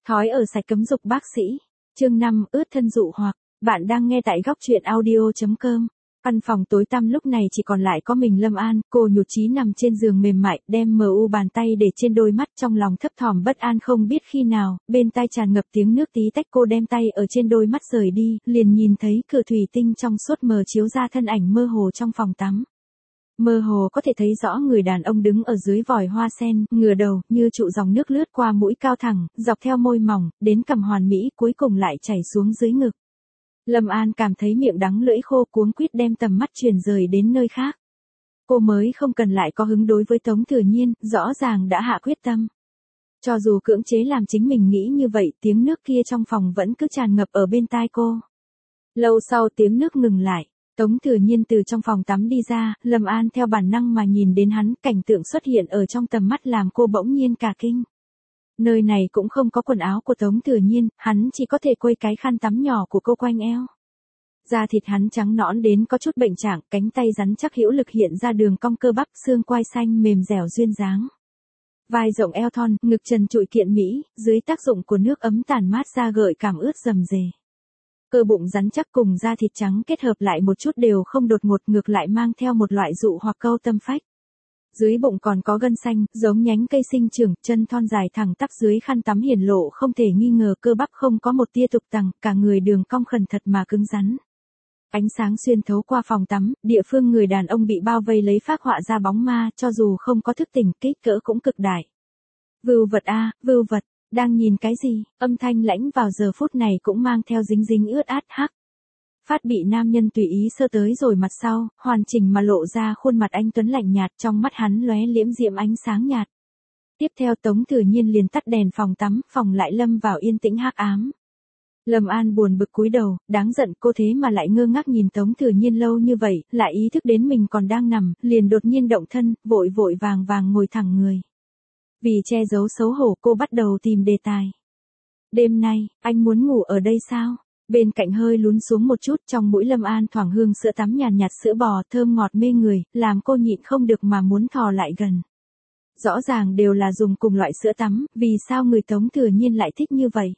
Thói ở sạch cấm dục bác sĩ. Chương 5, ướt thân dụ hoặc. Bạn đang nghe tại góc truyện audio.com. Căn phòng tối tăm lúc này chỉ còn lại có mình Lâm An, cô nhụt chí nằm trên giường mềm mại, đem bàn tay để trên đôi mắt, trong lòng thấp thỏm bất an không biết khi nào, bên tai tràn ngập tiếng nước tí tách. Cô đem tay ở trên đôi mắt rời đi, liền nhìn thấy cửa thủy tinh trong suốt mờ chiếu ra thân ảnh mơ hồ trong phòng tắm. Mơ hồ có thể thấy rõ người đàn ông đứng ở dưới vòi hoa sen, ngửa đầu, như trụ dòng nước lướt qua mũi cao thẳng, dọc theo môi mỏng, đến cằm hoàn mỹ, cuối cùng lại chảy xuống dưới ngực. Lâm An cảm thấy miệng đắng lưỡi khô, cuống quýt đem tầm mắt chuyển rời đến nơi khác. Cô mới không cần lại có hứng đối với Tống Thừa Nhiên, rõ ràng đã hạ quyết tâm. Cho dù cưỡng chế làm chính mình nghĩ như vậy, tiếng nước kia trong phòng vẫn cứ tràn ngập ở bên tai cô. Lâu sau tiếng nước ngừng lại. Tống Thừa Nhiên từ trong phòng tắm đi ra, Lâm An theo bản năng mà nhìn đến hắn, cảnh tượng xuất hiện ở trong tầm mắt làm cô bỗng nhiên cả kinh. Nơi này cũng không có quần áo của Tống Thừa Nhiên, hắn chỉ có thể quây cái khăn tắm nhỏ của cô quanh eo. Da thịt hắn trắng nõn đến có chút bệnh trạng, cánh tay rắn chắc hữu lực hiện ra đường cong cơ bắp, xương quai xanh mềm dẻo duyên dáng. Vai rộng eo thon, ngực trần trụi kiện mỹ, dưới tác dụng của nước ấm tản mát ra gợi cảm ướt rầm rề. Cơ bụng rắn chắc cùng da thịt trắng kết hợp lại một chút đều không đột ngột, ngược lại mang theo một loại dụ hoặc câu tâm phách. Dưới bụng còn có gân xanh, giống nhánh cây sinh trưởng, chân thon dài thẳng tắp dưới khăn tắm hiển lộ không thể nghi ngờ, cơ bắp không có một tia tục tằng, cả người đường cong khẩn thật mà cứng rắn. Ánh sáng xuyên thấu qua phòng tắm, địa phương người đàn ông bị bao vây lấy phác họa ra bóng ma, cho dù không có thức tỉnh, kích cỡ cũng cực đại. Vưu vật a, vưu vật. Đang nhìn cái gì? Âm thanh lãnh vào giờ phút này cũng mang theo dính dính ướt át hắc. Phát bị nam nhân tùy ý sơ tới rồi mặt sau, hoàn chỉnh mà lộ ra khuôn mặt anh tuấn lạnh nhạt, trong mắt hắn lóe liễm diễm ánh sáng nhạt. Tiếp theo Tống Thừa Nhiên liền tắt đèn phòng tắm, phòng lại lâm vào yên tĩnh hắc ám. Lâm An buồn bực cúi đầu, đáng giận cô thế mà lại ngơ ngác nhìn Tống Thừa Nhiên lâu như vậy, lại ý thức đến mình còn đang nằm, liền đột nhiên động thân, vội vội vàng vàng ngồi thẳng người. Vì che giấu xấu hổ cô bắt đầu tìm đề tài. Đêm nay, anh muốn ngủ ở đây sao? Bên cạnh hơi lún xuống một chút, trong mũi Lâm An thoảng hương sữa tắm nhàn nhạt sữa bò thơm ngọt mê người, làm cô nhịn không được mà muốn thò lại gần. Rõ ràng đều là dùng cùng loại sữa tắm, vì sao người Tống Thừa Nhiên lại thích như vậy?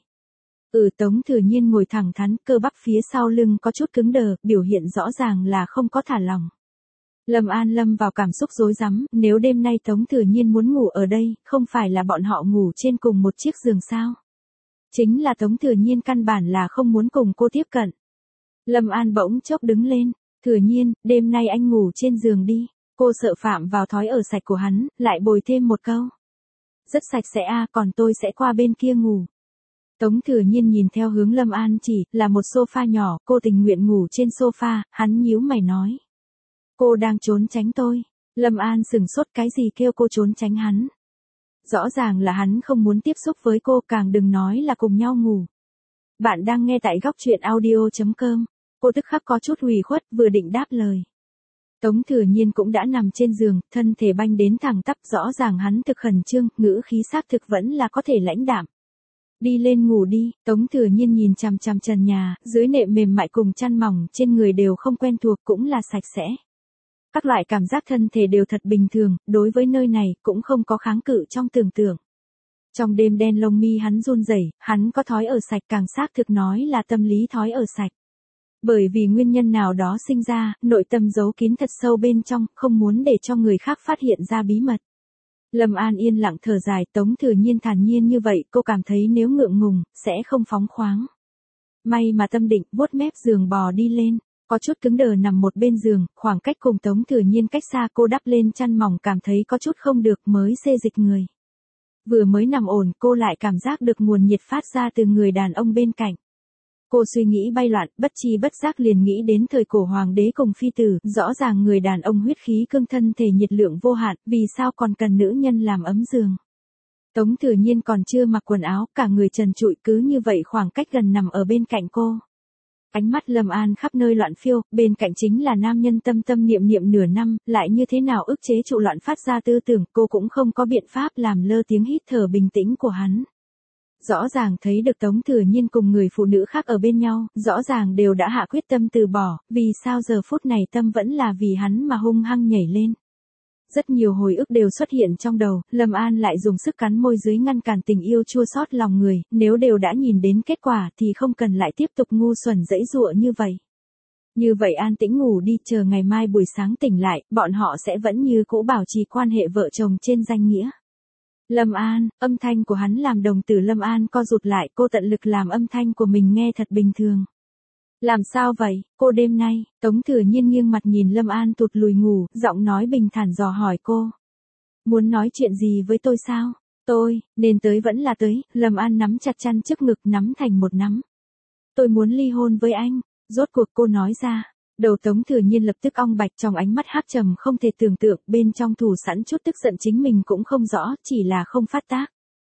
Tống Thừa Nhiên ngồi thẳng thắn, cơ bắp phía sau lưng có chút cứng đờ, biểu hiện rõ ràng là không có thả lỏng. Lâm An lâm vào cảm xúc rối rắm, nếu đêm nay Tống Thừa Nhiên muốn ngủ ở đây, không phải là bọn họ ngủ trên cùng một chiếc giường sao? Chính là Tống Thừa Nhiên căn bản là không muốn cùng cô tiếp cận. Lâm An bỗng chốc đứng lên, Thừa Nhiên, đêm nay anh ngủ trên giường đi. Cô sợ phạm vào thói ở sạch của hắn, lại bồi thêm một câu. Rất sạch sẽ còn tôi sẽ qua bên kia ngủ. Tống Thừa Nhiên nhìn theo hướng Lâm An chỉ, là một sofa nhỏ, cô tình nguyện ngủ trên sofa, hắn nhíu mày nói. Cô đang trốn tránh tôi. Lâm An sửng sốt, cái gì kêu cô trốn tránh hắn. Rõ ràng là hắn không muốn tiếp xúc với cô, càng đừng nói là cùng nhau ngủ. Bạn đang nghe tại góc truyện audio.com. Cô tức khắc có chút ủy khuất, vừa định đáp lời. Tống Thừa Nhiên cũng đã nằm trên giường, thân thể banh đến thẳng tắp, rõ ràng hắn thực khẩn trương, ngữ khí xác thực vẫn là có thể lãnh đạm. Đi lên ngủ đi. Tống Thừa Nhiên nhìn chằm chằm trần nhà, dưới nệm mềm mại cùng chăn mỏng trên người đều không quen thuộc, cũng là sạch sẽ. Các loại cảm giác thân thể đều thật bình thường, đối với nơi này cũng không có kháng cự trong tưởng tượng. Trong đêm đen lông mi hắn run rẩy, hắn có thói ở sạch, càng xác thực nói là tâm lý thói ở sạch. Bởi vì nguyên nhân nào đó sinh ra, nội tâm giấu kín thật sâu bên trong, không muốn để cho người khác phát hiện ra bí mật. Lâm An yên lặng thở dài, Tống Thừa Nhiên thản nhiên như vậy, cô cảm thấy nếu ngượng ngùng, sẽ không phóng khoáng. May mà tâm định, vuốt mép giường bò đi lên. Có chút cứng đờ nằm một bên giường, khoảng cách cùng Tống Thừa Nhiên cách xa, cô đắp lên chăn mỏng cảm thấy có chút không được, mới xê dịch người. Vừa mới nằm ổn, cô lại cảm giác được nguồn nhiệt phát ra từ người đàn ông bên cạnh. Cô suy nghĩ bay loạn, bất chi bất giác liền nghĩ đến thời cổ hoàng đế cùng phi tử, rõ ràng người đàn ông huyết khí cương thân thể nhiệt lượng vô hạn, vì sao còn cần nữ nhân làm ấm giường. Tống Thừa Nhiên còn chưa mặc quần áo, cả người trần trụi cứ như vậy khoảng cách gần nằm ở bên cạnh cô. Ánh mắt Lâm An khắp nơi loạn phiêu, bên cạnh chính là nam nhân tâm tâm niệm niệm nửa năm, lại như thế nào ức chế trụ loạn phát ra tư tưởng, cô cũng không có biện pháp làm lơ tiếng hít thở bình tĩnh của hắn. Rõ ràng thấy được Tống Thừa Nhiên cùng người phụ nữ khác ở bên nhau, rõ ràng đều đã hạ quyết tâm từ bỏ, vì sao giờ phút này tâm vẫn là vì hắn mà hung hăng nhảy lên. Rất nhiều hồi ức đều xuất hiện trong đầu, Lâm An lại dùng sức cắn môi dưới ngăn cản tình yêu chua xót lòng người, nếu đều đã nhìn đến kết quả thì không cần lại tiếp tục ngu xuẩn giãy giụa như vậy. Như vậy an tĩnh ngủ đi, chờ ngày mai buổi sáng tỉnh lại, bọn họ sẽ vẫn như cũ bảo trì quan hệ vợ chồng trên danh nghĩa. Lâm An, âm thanh của hắn làm đồng tử Lâm An co rụt lại, cô tận lực làm âm thanh của mình nghe thật bình thường. Làm sao vậy, cô đêm nay, Tống Thừa Nhiên nghiêng mặt nhìn Lâm An tụt lùi ngủ, giọng nói bình thản dò hỏi cô. Muốn nói chuyện gì với tôi sao? Tôi, nên tới vẫn là tới, Lâm An nắm chặt chăn trước ngực nắm thành một nắm. Tôi muốn ly hôn với anh, rốt cuộc cô nói ra. Đầu Tống Thừa Nhiên lập tức ong bạch, trong ánh mắt hắc trầm không thể tưởng tượng, bên trong thủ sẵn chút tức giận chính mình cũng không rõ, chỉ là không phát tác.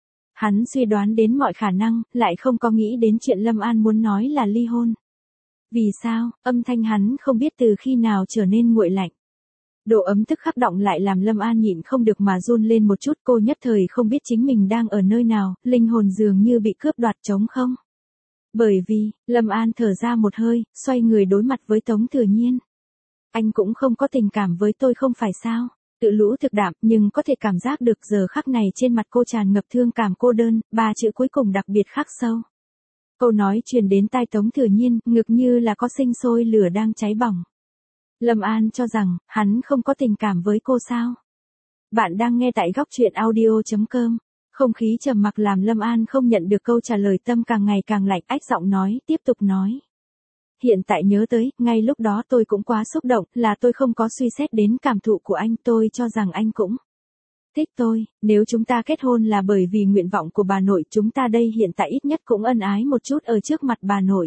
Hắn suy đoán đến mọi khả năng, lại không có nghĩ đến chuyện Lâm An muốn nói là ly hôn. Vì sao, âm thanh hắn không biết từ khi nào trở nên nguội lạnh. Độ ấm tức khắc động lại làm Lâm An nhịn không được mà run lên một chút, cô nhất thời không biết chính mình đang ở nơi nào, linh hồn dường như bị cướp đoạt trống không. Bởi vì, Lâm An thở ra một hơi, xoay người đối mặt với Tống Thừa Nhiên. Anh cũng không có tình cảm với tôi không phải sao? Tự lũ thực đạm nhưng có thể cảm giác được giờ khắc này trên mặt cô tràn ngập thương cảm cô đơn, ba chữ cuối cùng đặc biệt khắc sâu. Câu nói truyền đến tai Tống Thừa Nhiên, ngực như là có sinh sôi lửa đang cháy bỏng. Lâm An cho rằng, hắn không có tình cảm với cô sao? Bạn đang nghe tại góc truyện audio.com. Không khí trầm mặc làm Lâm An không nhận được câu trả lời, tâm càng ngày càng lạnh, ách giọng nói, tiếp tục nói. Hiện tại nhớ tới, ngay lúc đó tôi cũng quá xúc động, là tôi không có suy xét đến cảm thụ của anh, tôi cho rằng anh cũng thích tôi, nếu chúng ta kết hôn là bởi vì nguyện vọng của bà nội, chúng ta đây hiện tại ít nhất cũng ân ái một chút ở trước mặt bà nội.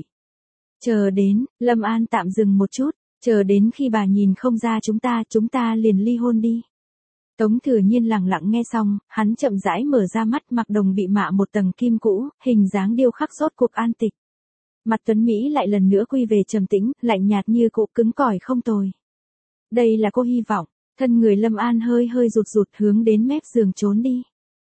Chờ đến, Lâm An tạm dừng một chút, chờ đến khi bà nhìn không ra chúng ta liền ly hôn đi. Tống Thừa Nhiên lặng lặng nghe xong, hắn chậm rãi mở ra mắt, mặc đồng bị mạ một tầng kim cũ, hình dáng điêu khắc rốt cuộc an tịch. Mặt Tuấn Mỹ lại lần nữa quy về trầm tĩnh, lạnh nhạt như cũ, cứng cỏi không tồi. Đây là cô hy vọng, thân người Lâm An hơi hơi rụt rụt hướng đến mép giường trốn đi.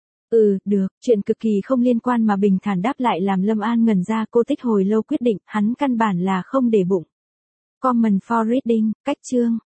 Được, chuyện cực kỳ không liên quan mà bình thản đáp lại làm Lâm An ngẩn ra, cô tích hồi lâu quyết định, hắn căn bản là không để bụng. Comment for reading, cách chương.